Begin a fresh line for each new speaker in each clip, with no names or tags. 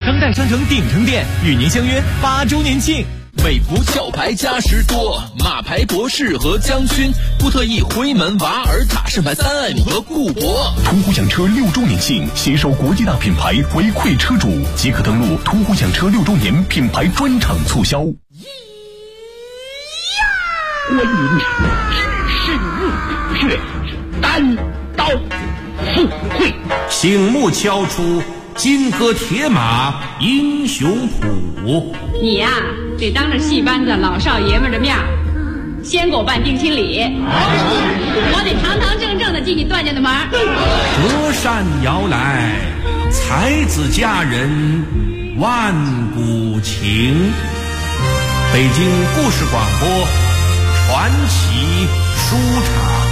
当代商城鼎城店与您相约8周年庆。
美孚壳牌嘉实多，马牌博士和将军，布特异辉门瓦尔塔盛牌3M和固博。
途虎养车6周年庆，携手国际大品牌回馈车主，即可登录途虎养车6周年品牌专场促销。
欢迎至圣墓血单刀赴会，
醒目敲出金戈铁马英雄谱。
你呀，得当着戏班子老少爷们的面先给我办定亲礼，我得堂堂正正的进你段家的门。
隔山遥来，才子佳人万古情。北京故事广播传奇书场。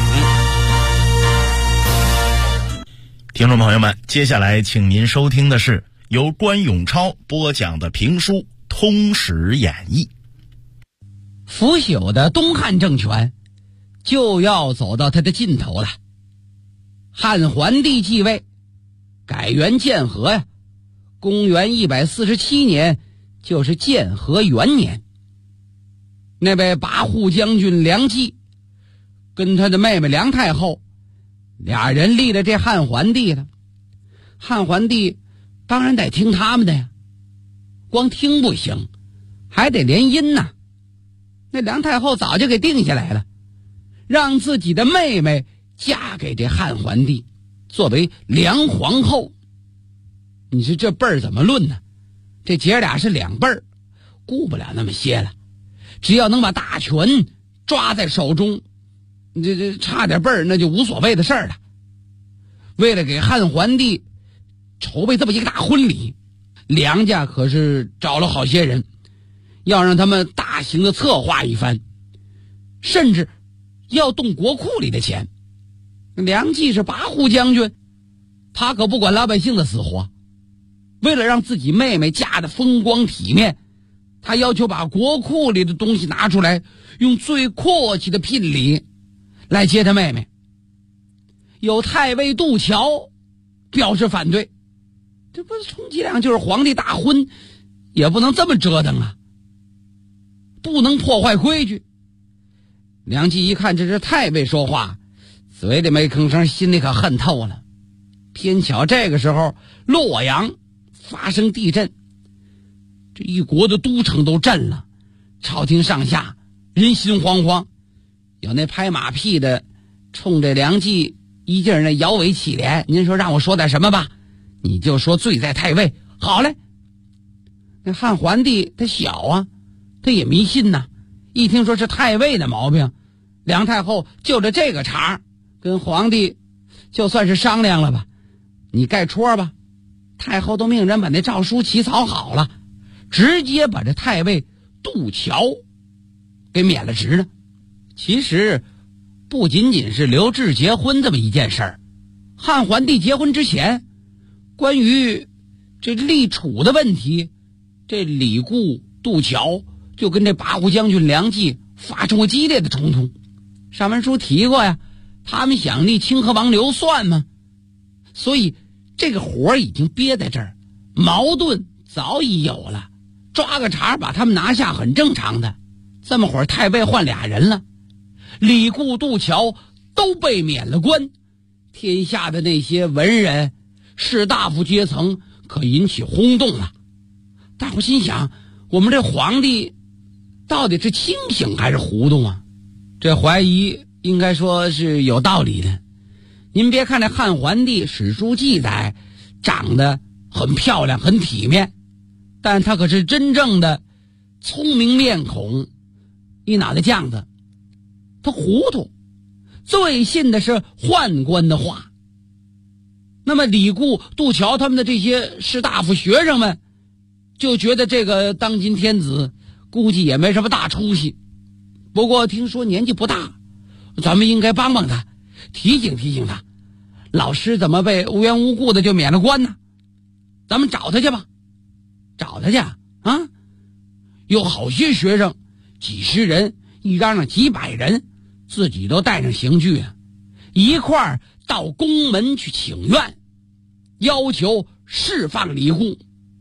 听众朋友们，接下来请您收听的是由关永超播讲的评书《通史演义》。
腐朽的东汉政权就要走到它的尽头了。汉桓帝继位，改元建和呀。公元147年就是建和元年。那位跋扈将军梁冀跟他的妹妹梁太后俩人立了这汉桓帝了。汉桓帝当然得听他们的呀，光听不行，还得联姻呐。那梁太后早就给定下来了，让自己的妹妹嫁给这汉桓帝，作为梁皇后。你说这辈儿怎么论呢？这姐俩是两辈儿，顾不了那么些了，只要能把大权抓在手中，这差点辈儿那就无所谓的事儿了。为了给汉桓帝筹备这么一个大婚礼，梁家可是找了好些人，要让他们大型的策划一番，甚至要动国库里的钱。梁冀是跋扈将军，他可不管老百姓的死活，为了让自己妹妹嫁得风光体面，他要求把国库里的东西拿出来，用最阔气的聘礼来接他妹妹。有太尉杜桥表示反对，这不是充其量就是皇帝大婚，也不能这么折腾啊，不能破坏规矩。梁冀一看这是太尉说话，嘴里没吭声，心里可恨透了。偏巧这个时候洛阳发生地震，这一国的都城都震了，朝廷上下人心惶惶。有那拍马屁的冲着梁冀一劲儿那摇尾乞怜，您说让我说点什么吧，你就说罪在太尉。好嘞。那汉桓帝他小啊，他也迷信呐，一听说是太尉的毛病，梁太后就着这个茬跟皇帝就算是商量了吧，你盖戳吧。太后都命人把那诏书起草好了，直接把这太尉杜桥给免了职呢。其实不仅仅是刘志结婚这么一件事儿，汉桓帝结婚之前，关于这立储的问题，这李固、杜桥就跟这跋扈将军梁冀发生过激烈的冲突。上文书提过呀，他们想立清河王刘算吗？所以这个活已经憋在这儿，矛盾早已有了，抓个茬把他们拿下很正常的。这么会儿太尉换俩人了，李固、杜桥都被免了官，天下的那些文人士大夫阶层可引起轰动了。大伙心想，我们这皇帝到底是清醒还是糊涂啊？这怀疑应该说是有道理的。您别看这汉桓帝史书记载长得很漂亮很体面，但他可是真正的聪明面孔，一脑袋犟子，他糊涂，最信的是宦官的话。那么李固、杜桥他们的这些士大夫学生们就觉得这个当今天子估计也没什么大出息，不过听说年纪不大，咱们应该帮帮他，提醒提醒他，老师怎么被无缘无故的就免了官呢？咱们找他去吧。找他去啊，有好些学生几十人，一嚷嚷几百人，自己都带上刑具啊，一块儿到宫门去请愿，要求释放李固。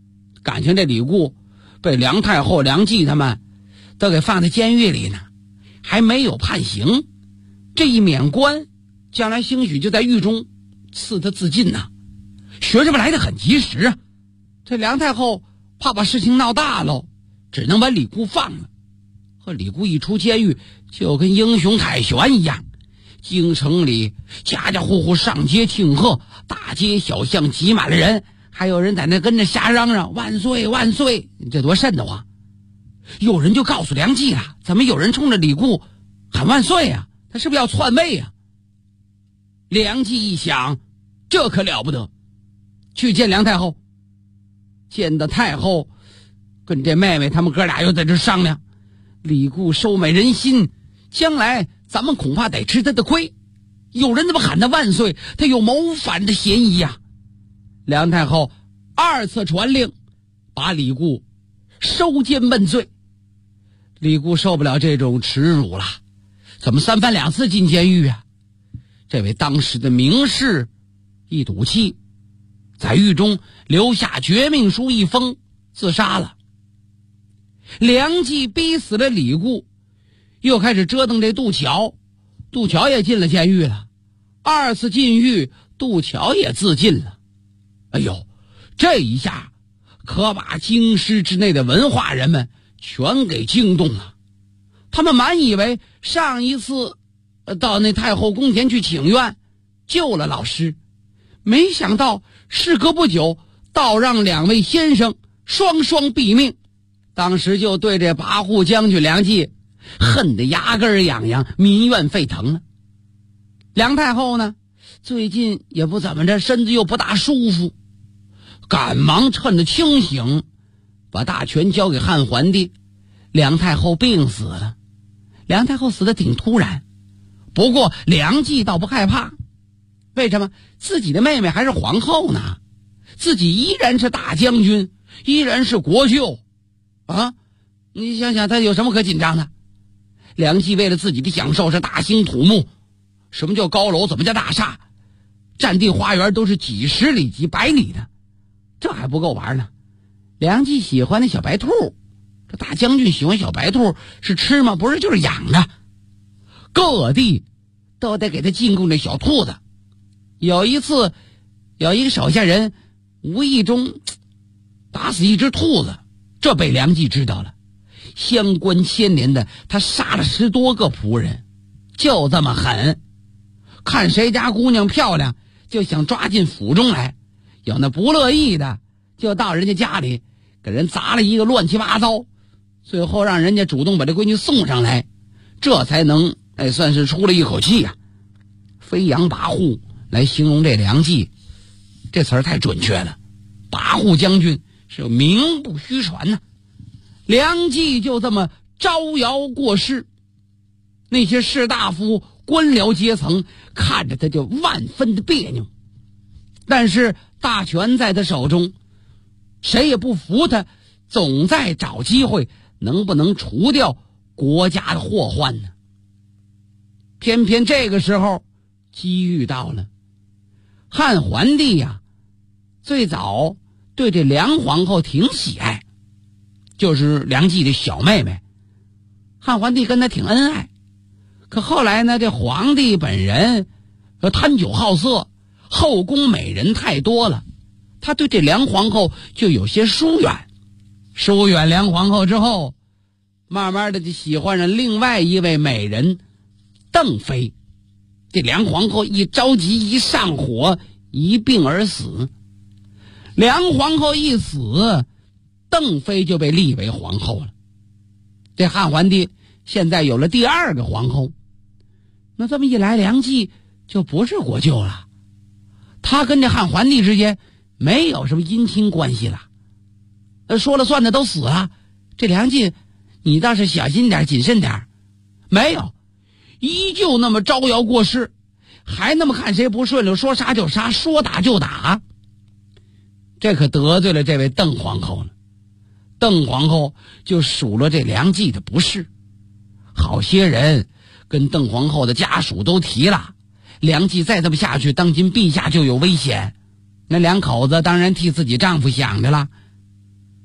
感情这李固被梁太后、梁冀他们都给放在监狱里呢，还没有判刑，这一免官，将来兴许就在狱中赐他自尽呐。学生们来得很及时啊，这梁太后怕把事情闹大喽，只能把李固放了。和李固一出监狱，就跟英雄凯旋一样，京城里家家户户上街庆贺，大街小巷挤满了人，还有人在那跟着瞎嚷嚷万岁万岁，这多瘆得慌。有人就告诉梁冀了，怎么有人冲着李固喊万岁啊？他是不是要篡位啊？梁冀一想，这可了不得，去见梁太后。见到太后，跟这妹妹他们哥俩又在这商量，李固收买人心，将来咱们恐怕得吃他的亏。有人怎么喊他万岁，他有谋反的嫌疑呀。梁太后二次传令，把李固收监问罪。李固受不了这种耻辱了，怎么三番两次进监狱啊？这位当时的名士一赌气，在狱中留下绝命书一封，自杀了。梁冀逼死了李固，又开始折腾这杜桥，杜桥也进了监狱了。二次进狱，杜桥也自尽了。哎呦，这一下可把京师之内的文化人们全给惊动了。他们满以为上一次到那太后宫前去请愿，救了老师，没想到事隔不久，倒让两位先生双双毙命。当时就对这跋扈将军梁冀恨得牙根痒痒，民怨沸腾了。梁太后呢，最近也不怎么着，身子又不大舒服，赶忙趁着清醒，把大权交给汉桓帝。梁太后病死了。梁太后死得挺突然，不过梁冀倒不害怕。为什么？自己的妹妹还是皇后呢，自己依然是大将军，依然是国舅啊！你想想他有什么可紧张的？梁冀为了自己的享受是大兴土木。什么叫高楼？怎么叫大厦？占地花园都是几十里几百里的，这还不够玩呢。梁冀喜欢那小白兔，这大将军喜欢小白兔是吃吗？不是，就是养着。各地都得给他进贡这小兔子。有一次有一个手下人无意中打死一只兔子，这被梁冀知道了，相关牵连的他杀了10多个仆人，就这么狠。看谁家姑娘漂亮，就想抓进府中来，有那不乐意的就到人家家里给人砸了一个乱七八糟，最后让人家主动把这闺女送上来，这才能算是出了一口气呀。飞扬跋扈来形容这梁冀，这词儿太准确了。跋扈将军是名不虚传呐。梁冀就这么招摇过市，那些士大夫官僚阶层看着他就万分的别扭，但是大权在他手中，谁也不服他，总在找机会能不能除掉国家的祸患呢？偏偏这个时候机遇到了。汉桓帝呀，最早对这梁皇后挺喜爱，就是梁冀的小妹妹，汉桓帝跟他挺恩爱。可后来呢，这皇帝本人贪酒好色，后宫美人太多了，他对这梁皇后就有些疏远。疏远梁皇后之后，慢慢的就喜欢上另外一位美人邓妃。这梁皇后一着急一上火，一病而死。梁皇后一死，邓妃就被立为皇后了。这汉桓帝现在有了第2个皇后，那这么一来，梁冀就不是国舅了，他跟这汉桓帝之间没有什么姻亲关系了。说了算的都死了，这梁冀你倒是小心点谨慎点。没有，依旧那么招摇过市，还那么看谁不顺溜，说杀就杀，说打就打。这可得罪了这位邓皇后了。邓皇后就数了这梁冀的不是，好些人跟邓皇后的家属都提了，梁冀再这么下去，当今陛下就有危险。那两口子当然替自己丈夫想着了。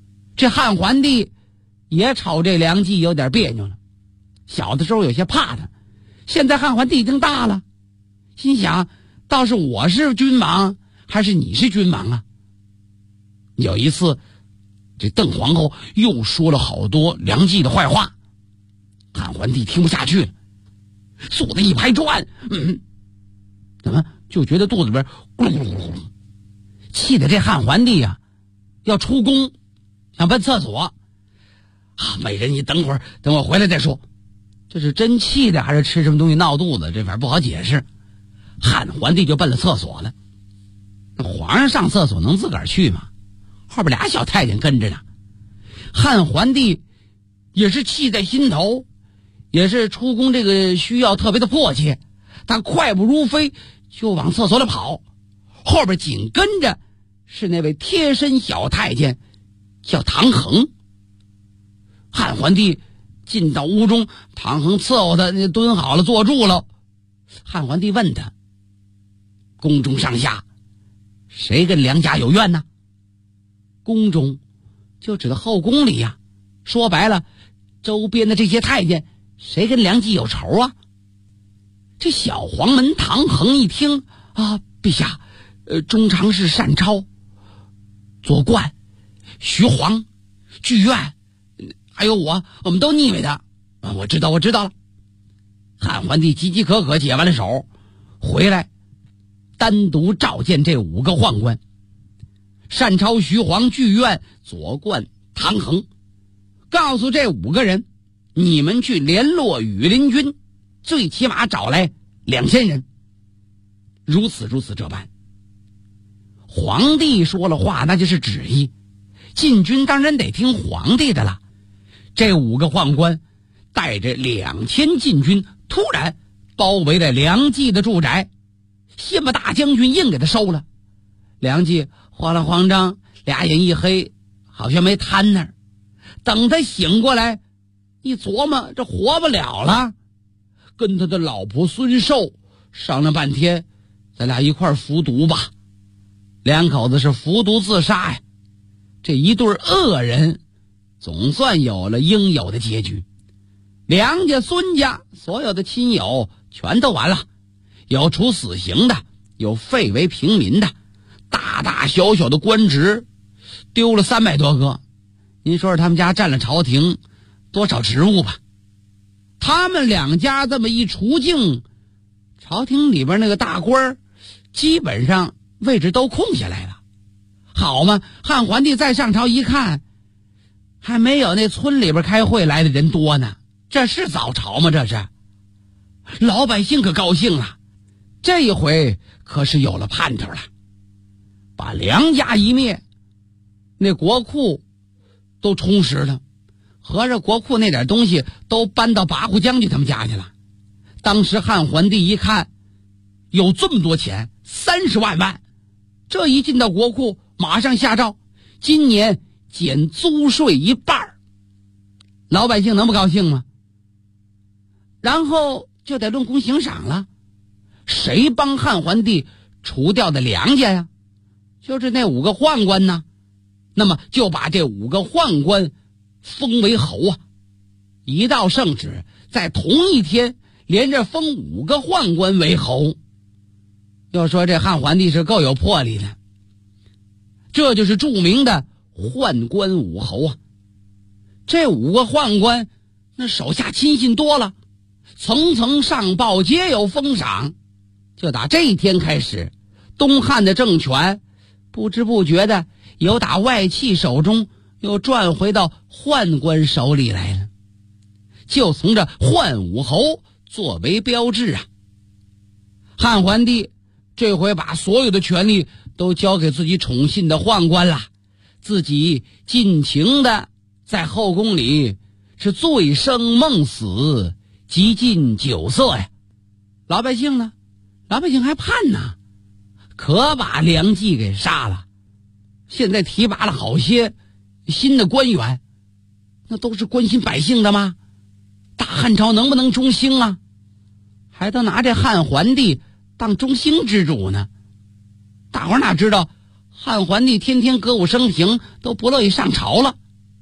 这汉桓帝也瞅这梁冀有点别扭了。小的时候有些怕他，现在汉桓帝已经大了，心想倒是我是君王还是你是君王啊？有一次这邓皇后又说了好多梁冀的坏话，汉桓帝听不下去了，坐着一拍砖，怎么就觉得肚子里边咕噜咕噜咕噜，气得这汉桓帝啊要出宫，想奔厕所。美人，你等会儿，等我回来再说。这是真气的还是吃什么东西闹肚子？这反正不好解释。汉桓帝就奔了厕所了。那皇上上厕所能自个儿去吗？后边俩小太监跟着呢。汉桓帝也是气在心头，也是出宫这个需要特别的迫切，他快步如飞就往厕所里跑，后边紧跟着是那位贴身小太监叫唐衡。汉桓帝进到屋中，唐衡伺候他蹲好了坐住了。汉桓帝问他，宫中上下谁跟梁家有怨呢？宫中就指的后宫里呀，说白了周边的这些太监谁跟梁冀有仇啊？这小黄门唐衡一听啊，陛下，中常侍单超、左冠、徐晃、剧院还有我们都腻歪他。我知道了。汉桓帝急可可解完了手回来，单独召见这5个宦官：单超、徐晃、剧院、左冠、唐衡，告诉这5个人，你们去联络羽林军，最起码找来2000人。如此这般。皇帝说了话，那就是旨意，禁军当然得听皇帝的了。这5个宦官带着2000禁军突然包围了梁冀的住宅，先把大将军硬给他收了。梁冀慌了慌张，俩眼一黑，好像没瘫那儿。等他醒过来一琢磨，这活不了了，跟他的老婆孙寿商量半天，咱俩一块服毒吧。两口子是服毒自杀呀。这一对恶人总算有了应有的结局。梁家、孙家所有的亲友全都完了，有处死刑的，有废为平民的，大大小小的官职丢了300多个。您说说他们家占了朝廷多少职务吧？他们2家这么一除境，朝廷里边那个大官基本上位置都空下来了。好嘛，汉桓帝再上朝一看，还没有那村里边开会来的人多呢。这是早朝吗？这是。老百姓可高兴了，这一回可是有了盼头了。把梁家一灭，那国库都充实了，合着国库那点东西都搬到跋扈将军他们家去了。当时汉桓帝一看有这么多钱，30万，这一进到国库，马上下诏，今年减租税1半，老百姓能不高兴吗？然后就得论功行赏了。谁帮汉桓帝除掉的梁家呀？就是那5个宦官呢。那么就把这5个宦官封为侯啊。一道圣旨，在同一天连着封5个宦官为侯。要说这汉桓帝是够有魄力的，这就是著名的宦官5侯啊。这5个宦官那手下亲信多了，层层上报，皆有封赏。就打这一天开始，东汉的政权不知不觉的由打外戚手中又转回到宦官手里来了，就从这宦5侯作为标志啊。汉桓帝这回把所有的权力都交给自己宠信的宦官了，自己尽情的在后宫里是醉生梦死，极尽酒色呀。老百姓呢？老百姓还盼呢，可把梁冀给杀了。现在提拔了好些新的官员，那都是关心百姓的吗？大汉朝能不能中兴啊？还都拿这汉桓帝当中兴之主呢。大伙哪知道汉桓帝天天歌舞升平，都不乐意上朝了。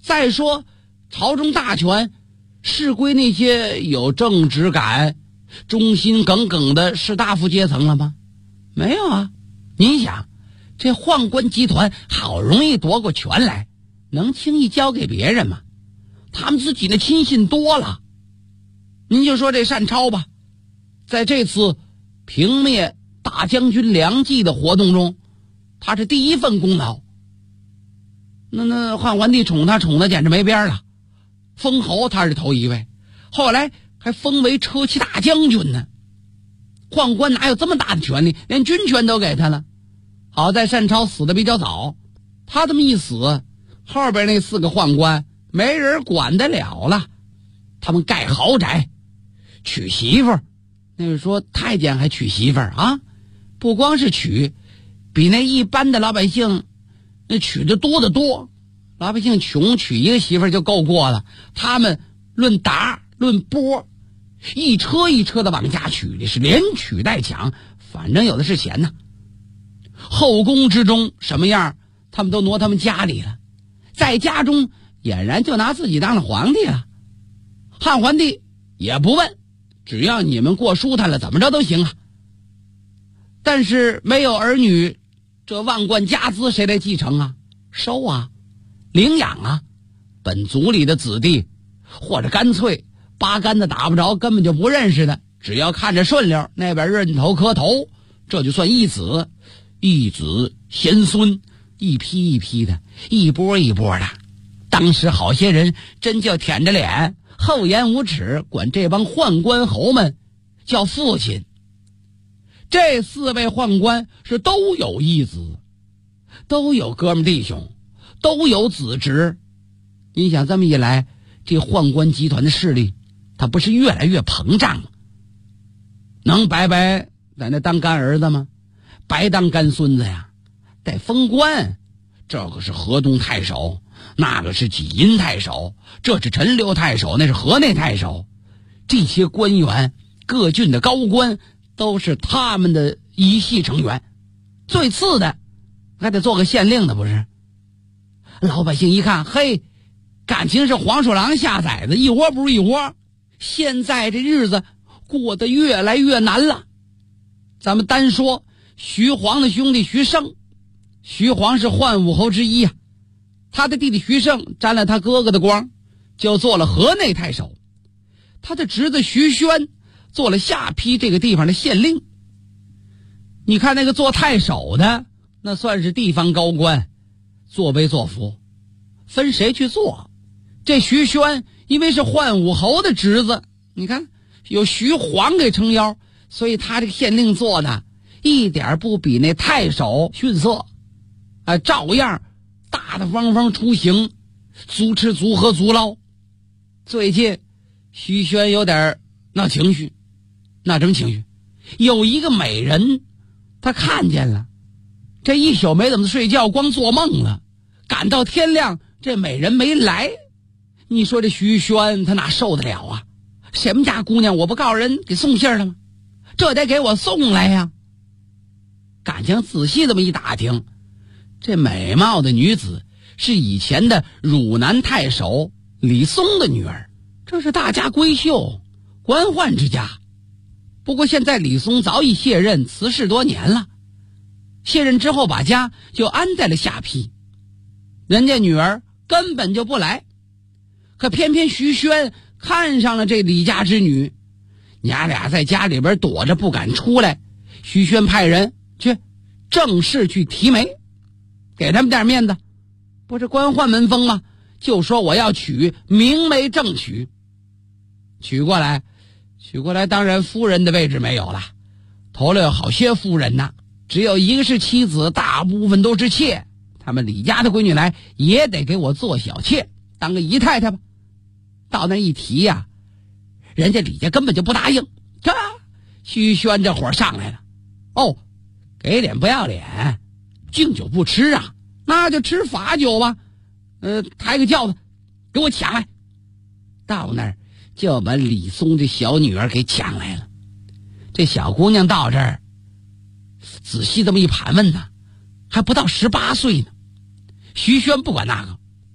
再说朝中大权是归那些有正直感、忠心耿耿的士大夫阶层了吗？没有啊。您想，这宦官集团好容易夺过权来，能轻易交给别人吗？他们自己的亲信多了。您就说这单超吧，在这次平灭大将军梁冀的活动中，他是第一份功劳。那汉桓帝宠他简直没边了，封侯他是头一位，后来还封为车骑大将军呢。宦官哪有这么大的权力，连军权都给他了。好在单超死的比较早，他这么一死，后边那4个宦官没人管得了了。他们盖豪宅，娶媳妇儿，那是说太监还娶媳妇儿啊，不光是娶，比那一般的老百姓那娶的多得多。老百姓穷，娶一个媳妇儿就够过了，他们论达论波，一车一车的往家娶的，是连娶带抢，反正有的是钱呢。后宫之中什么样，他们都挪他们家里了，在家中俨然就拿自己当了皇帝了。汉桓帝也不问，只要你们过舒坦了，怎么着都行啊。但是没有儿女，这万贯家资谁来继承啊？收啊，领养啊。本族里的子弟，或者干脆八竿子打不着，根本就不认识的，只要看着顺溜，那边认头磕头，这就算一子。一子贤孙，一批一批的，一波一波的。当时好些人真就舔着脸，厚颜无耻，管这帮宦官侯们叫父亲。这4位宦官是都有义子，都有哥们弟兄，都有子侄。你想这么一来，这宦官集团的势力他不是越来越膨胀吗？能白白在那当干儿子吗？白当干孙子呀，得封官。这个是河东太守，那个是济阴太守，这是陈留太守，那是河内太守。这些官员，各郡的高官，都是他们的一系成员。最次的还得做个县令的，不是？老百姓一看，嘿，感情是黄鼠狼下崽子，一窝不如一窝。现在这日子过得越来越难了。咱们单说徐晃的兄弟徐盛，徐晃是宦武侯之一啊，他的弟弟徐盛沾了他哥哥的光，就做了河内太守。他的侄子徐宣做了下邳这个地方的县令。你看那个做太守的，那算是地方高官，作威作福，分谁去做。这徐宣因为是宦武侯的侄子，你看有徐晃给撑腰，所以他这个县令做的一点不比那太守逊色，照样大大方方出行，足吃足喝足捞。最近徐宣有点闹情绪，闹什么情绪？有一个美人他看见了，这一宿没怎么睡觉，光做梦了，赶到天亮这美人没来。你说这徐宣他哪受得了啊？什么家姑娘，我不告诉人给送信了吗？这得给我送来呀。感情仔细这么一打听，这美貌的女子是以前的汝南太守李松的女儿，这是大家闺秀，官宦之家。不过现在李松早已卸任，辞世多年了。卸任之后把家就安在了下邳，人家女儿根本就不来。可偏偏徐宣看上了这李家之女，娘俩在家里边躲着不敢出来。徐宣派人去正式去提媒，给他们点面子，不是官宦门风吗？就说我要娶，明媒正娶。娶过来当然夫人的位置没有了，头了有好些夫人呐，只有一个是妻子，大部分都是妾。他们李家的闺女来也得给我做小妾，当个姨太太吧。到那一提呀，人家李家根本就不答应。这徐宣这火上来了，哦，给脸不要脸，敬酒不吃啊，那就吃罚酒吧。抬个轿子给我抢来。到那儿就把李松的小女儿给抢来了。这小姑娘到这儿仔细这么一盘问呢，还不到18岁呢。徐宣不管那个，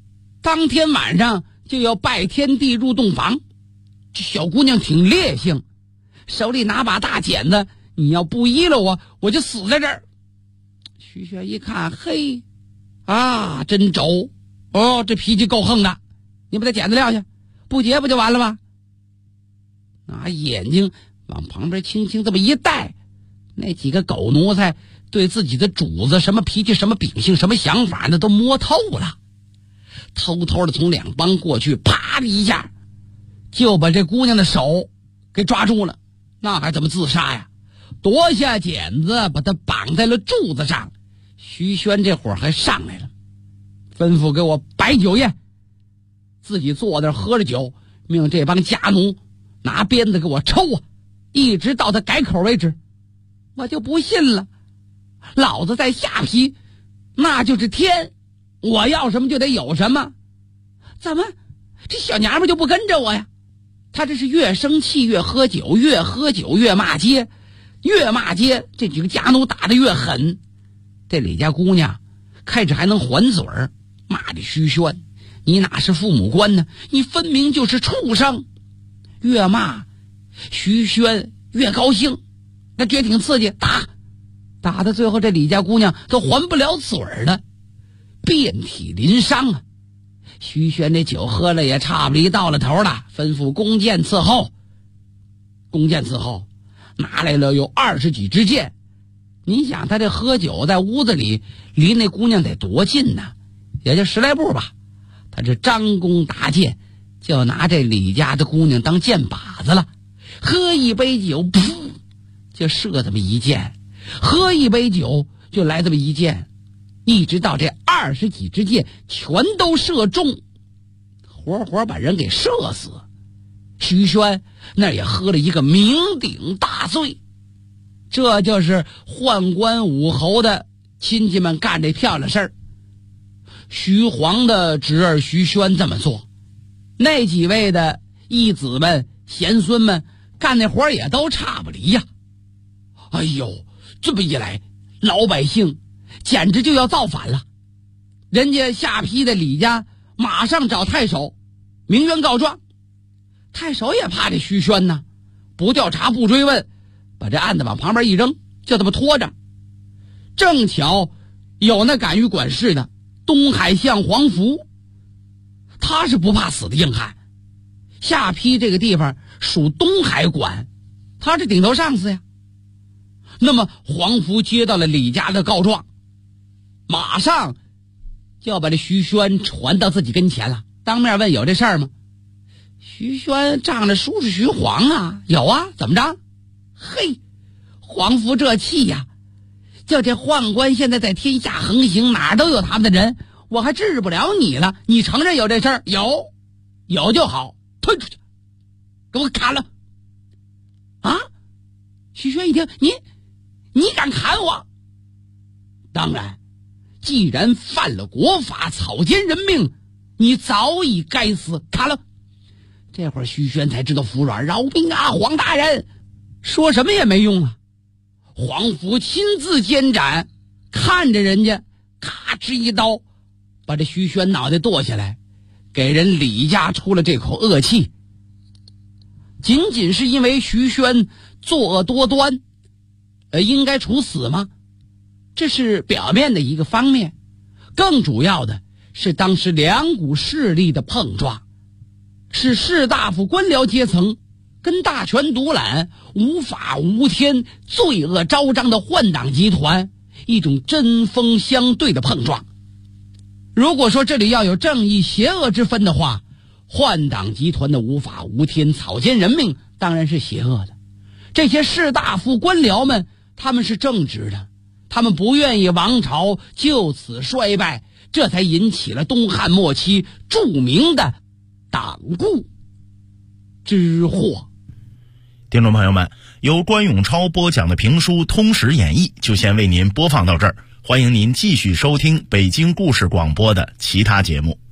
当天晚上就要拜天地入洞房。这小姑娘挺烈性，手里拿把大剪子，你要不依了我就死在这儿。徐轩一看，嘿，啊，真轴哦，这脾气够横的，你把他剪子撂下，不结不就完了吗？拿眼睛往旁边轻轻这么一带，那几个狗奴才对自己的主子什么脾气什么秉性什么想法那都摸透了，偷偷的从两帮过去，啪的一下就把这姑娘的手给抓住了。那还怎么自杀呀？夺下剪子把她绑在了柱子上。徐轩这会儿还上来了，吩咐给我摆酒宴，自己坐那儿喝着酒，命这帮家奴拿鞭子给我抽啊，一直到他改口为止。我就不信了，老子在下邳那就是天，我要什么就得有什么，怎么这小娘们就不跟着我呀？他这是越生气越喝酒，越喝酒越骂街，越骂街这几个家奴打得越狠。这李家姑娘开始还能还嘴儿，骂这徐轩，你哪是父母官呢？你分明就是畜生。越骂徐轩越高兴，那觉得挺刺激，打到最后这李家姑娘都还不了嘴儿了，遍体鳞伤啊。徐轩这酒喝了也差不离到了头了，吩咐弓箭伺候。弓箭伺候拿来了有20几支箭。你想他这喝酒在屋子里离那姑娘得多近呢？也就10来步吧。他这张弓搭箭，就拿这李家的姑娘当箭靶子了。喝一杯酒，噗，就射这么一箭；喝一杯酒，就来这么一箭，一直到这20几支箭全都射中，活活把人给射死。徐轩那也喝了一个酩酊大醉。这就是宦官武侯的亲戚们干这漂亮事儿。徐晃的侄儿徐轩这么做，那几位的义子们贤孙们干那活也都差不离呀。哎呦，这么一来老百姓简直就要造反了。人家下邳的李家马上找太守鸣冤告状，太守也怕这徐轩呢，不调查不追问，把这案子往旁边一扔，就这么拖着。正巧有那敢于管事的东海相黄福，他是不怕死的硬汉。下邳这个地方属东海管，他是顶头上司呀。那么黄福接到了李家的告状，马上就要把这徐轩传到自己跟前了，当面问有这事儿吗？徐轩仗着叔是徐晃啊，有啊，怎么着？嘿，黄福这气呀，就这宦官现在在天下横行，哪儿都有他们的人，我还治不了你了。你承认有这事儿？有就好，推出去，给我砍了！啊！徐轩一听，你敢砍我？当然，既然犯了国法，草菅人命，你早已该死，砍了！这会儿徐轩才知道服软，饶命啊，黄大人！说什么也没用了。黄福亲自监斩，看着人家咔哧一刀把这徐轩脑袋剁下来，给人李家出了这口恶气。仅仅是因为徐轩作恶多端，应该处死吗？这是表面的一个方面，更主要的是当时两股势力的碰撞，是士大夫官僚阶层跟大权独揽、无法无天、罪恶昭彰的宦党集团一种针锋相对的碰撞。如果说这里要有正义邪恶之分的话，宦党集团的无法无天、草菅人命当然是邪恶的。这些士大夫官僚们，他们是正直的，他们不愿意王朝就此衰败，这才引起了东汉末期著名的党锢之祸。
听众朋友们，由关永超播讲的评书《通史演义》就先为您播放到这儿，欢迎您继续收听北京故事广播的其他节目。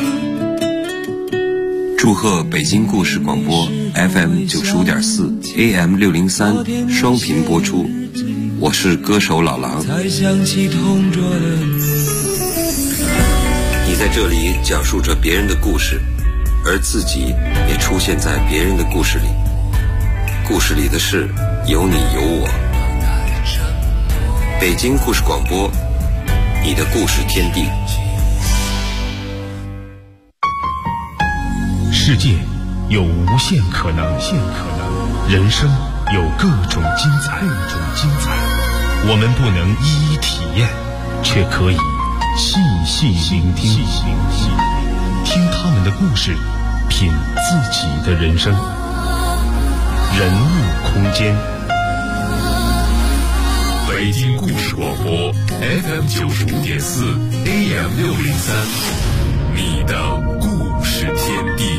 祝贺北京故事广播 FM 95.4 AM 603双频播出，我是歌手老狼。
才想起同桌的你
在这里讲述着别人的故事，而自己也出现在别人的故事里。故事里的事有你有我。北京故事广播，你的故事天地。
世界有无限可能，人生有各种精彩。我们不能一一体验，却可以细细聆听，听他们的故事，品自己的人生。人物空间，北京故事广播 FM 95.4 AM 603，你的故事天地。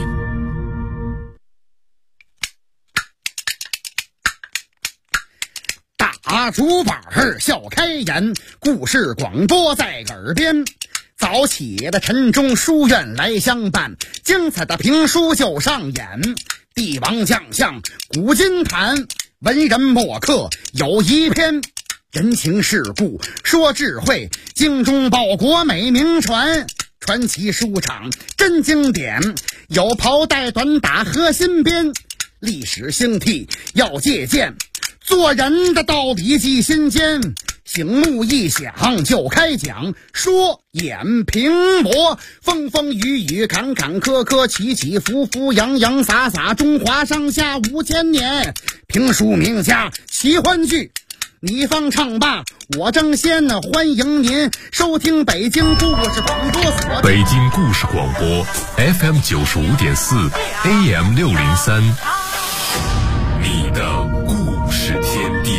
大竹板笑开颜，故事广播在耳边。早起的晨钟书院来相伴，精彩的评书就上演。帝王将相古今谈，文人墨客有一篇。人情世故说智慧，精忠报国美名传。传奇书场真经典，有袍带短打和新编。历史兴替要借鉴，做人的道理记心间。醒目一响就开讲，说演评魔，风风雨雨坎坎坷坷，起起伏伏洋洋洒洒，中华上下5000年。评书名家奇欢剧，你方唱罢我争先，欢迎您收听北京故事广播所。
北京故事广播 FM 95.4 AM 603，你的故事天地。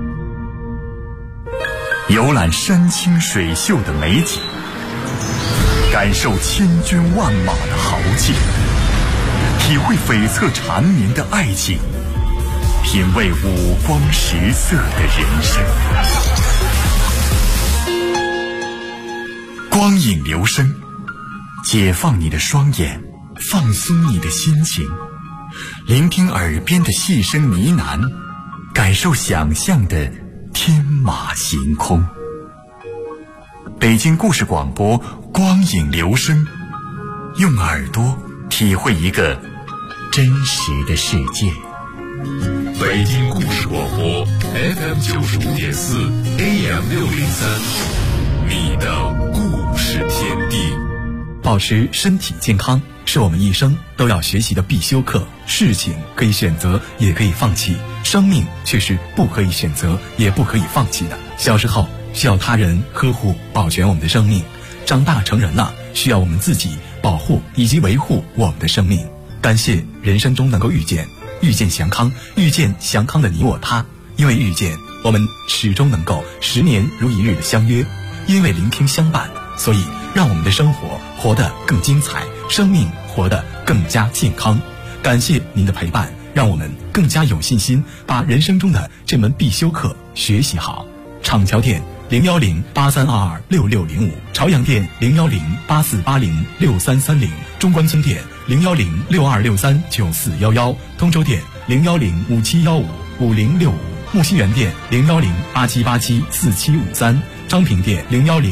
游览山清水秀的美景，感受千军万马的豪气，体会悱恻缠绵的爱情，品味五光十色的人生。光影留声，解放你的双眼，放松你的心情，聆听耳边的细声呢喃，感受想象的天马行空。北京故事广播，光影留声，用耳朵体会一个真实的世界。北京故事广播 FM 95.4 AM 603，你的故事天地。
保持身体健康是我们一生都要学习的必修课。事情可以选择，也可以放弃，生命却是不可以选择，也不可以放弃的。小时候需要他人呵护保全我们的生命，长大成人了需要我们自己保护以及维护我们的生命。感谢人生中能够遇见祥康，遇见祥康的你我他。因为遇见，我们始终能够10年如一日的相约；因为聆听相伴，所以让我们的生活活得更精彩，生命活得更加健康。感谢您的陪伴，让我们更加有信心把人生中的这门必修课学习好。厂桥店01083226605，朝阳店01084806330，中关村店01062639411，通州店01057155065，木樨园店01087874753，张平店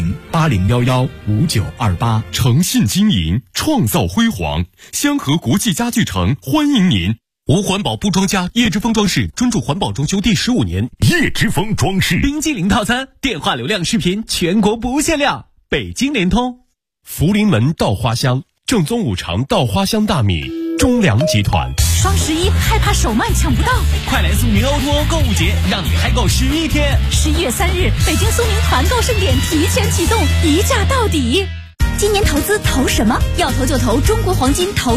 01080115928。
诚信经营，创造辉煌，香河国际家具城欢迎您。
无环保不装家，叶之峰装饰专注环保装修第15年。
叶之峰装饰
冰激凌套餐，电话流量视频全国不限量。北京联通。
福临门稻花香，正宗五常稻花香大米，中粮集团。
双11害怕手慢抢不到，
快来苏宁O2O购物节，让你嗨购11天。
11月3日，北京苏宁团购盛典提前启动，一价到底。今年投资投什么？要投就投中国黄金投